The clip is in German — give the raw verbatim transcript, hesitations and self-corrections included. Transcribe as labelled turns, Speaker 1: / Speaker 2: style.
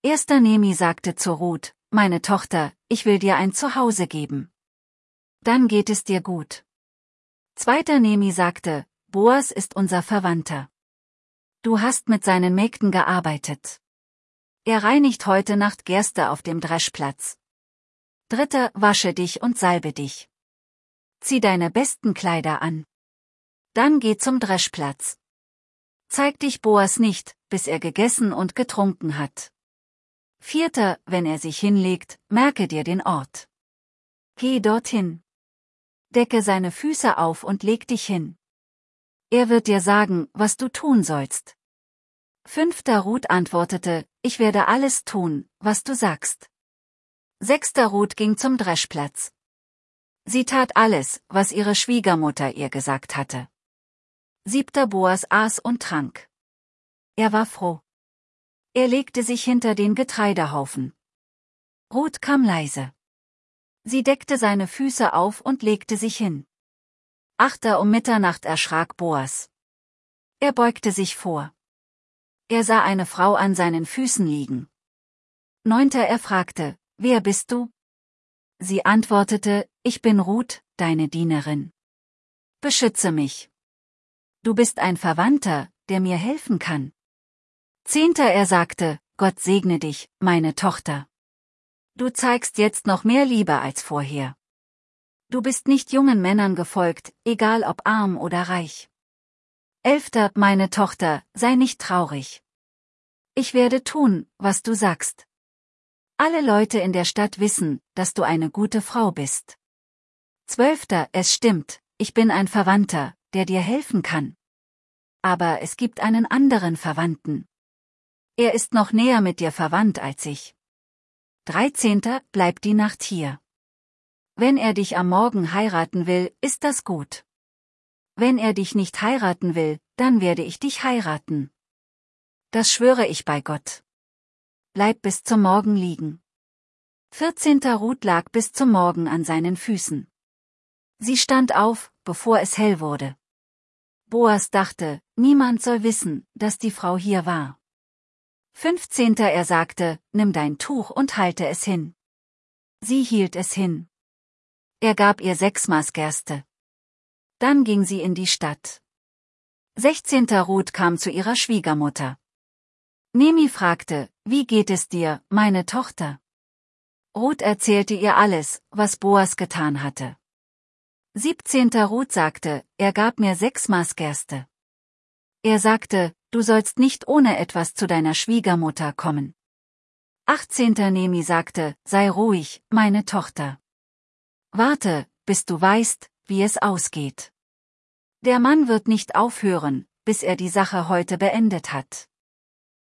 Speaker 1: Erster Nehemi sagte zu Ruth: Meine Tochter, ich will dir ein Zuhause geben. Dann geht es dir gut. Zweiter Nehemi sagte: Boas ist unser Verwandter. Du hast mit seinen Mägden gearbeitet. Er reinigt heute Nacht Gerste auf dem Dreschplatz. Dritter: Wasche dich und salbe dich. Zieh deine besten Kleider an. Dann geh zum Dreschplatz. Zeig dich Boas nicht, bis er gegessen und getrunken hat. Vierter: Wenn er sich hinlegt, merke dir den Ort. Geh dorthin. Decke seine Füße auf und leg dich hin. Er wird dir sagen, was du tun sollst. Fünfter: Ruth antwortete: Ich werde alles tun, was du sagst. Sechster: Ruth ging zum Dreschplatz. Sie tat alles, was ihre Schwiegermutter ihr gesagt hatte. Siebter: Boas aß und trank. Er war froh. Er legte sich hinter den Getreidehaufen. Ruth kam leise. Sie deckte seine Füße auf und legte sich hin. Achter: Um Mitternacht erschrak Boas. Er beugte sich vor. Er sah eine Frau an seinen Füßen liegen. Neunter: Er fragte: Wer bist du? Sie antwortete: Ich bin Ruth, deine Dienerin. Beschütze mich. Du bist ein Verwandter, der mir helfen kann. Zehnter: Er sagte: Gott segne dich, meine Tochter. Du zeigst jetzt noch mehr Liebe als vorher. Du bist nicht jungen Männern gefolgt, egal ob arm oder reich. Elfter: Meine Tochter, sei nicht traurig. Ich werde tun, was du sagst. Alle Leute in der Stadt wissen, dass du eine gute Frau bist. Zwölfter: Es stimmt, ich bin ein Verwandter, der dir helfen kann. Aber es gibt einen anderen Verwandten. Er ist noch näher mit dir verwandt als ich. Dreizehnter: Bleib die Nacht hier. Wenn er dich am Morgen heiraten will, ist das gut. Wenn er dich nicht heiraten will, dann werde ich dich heiraten. Das schwöre ich bei Gott. Bleib bis zum Morgen liegen. vierzehnter: Ruth lag bis zum Morgen an seinen Füßen. Sie stand auf, bevor es hell wurde. Boas dachte, niemand soll wissen, dass die Frau hier war. fünfzehnter: Er sagte: Nimm dein Tuch und halte es hin. Sie hielt es hin. Er gab ihr sechs Maß Gerste. Dann ging sie in die Stadt. sechzehnter: Ruth kam zu ihrer Schwiegermutter. Nehemi fragte: Wie geht es dir, meine Tochter? Ruth erzählte ihr alles, was Boas getan hatte. siebzehnter: Ruth sagte: Er gab mir sechs Maß Gerste. Er sagte: Du sollst nicht ohne etwas zu deiner Schwiegermutter kommen. achtzehnter: Nehemi sagte: Sei ruhig, meine Tochter. Warte, bis du weißt, wie es ausgeht. Der Mann wird nicht aufhören, bis er die Sache heute beendet hat.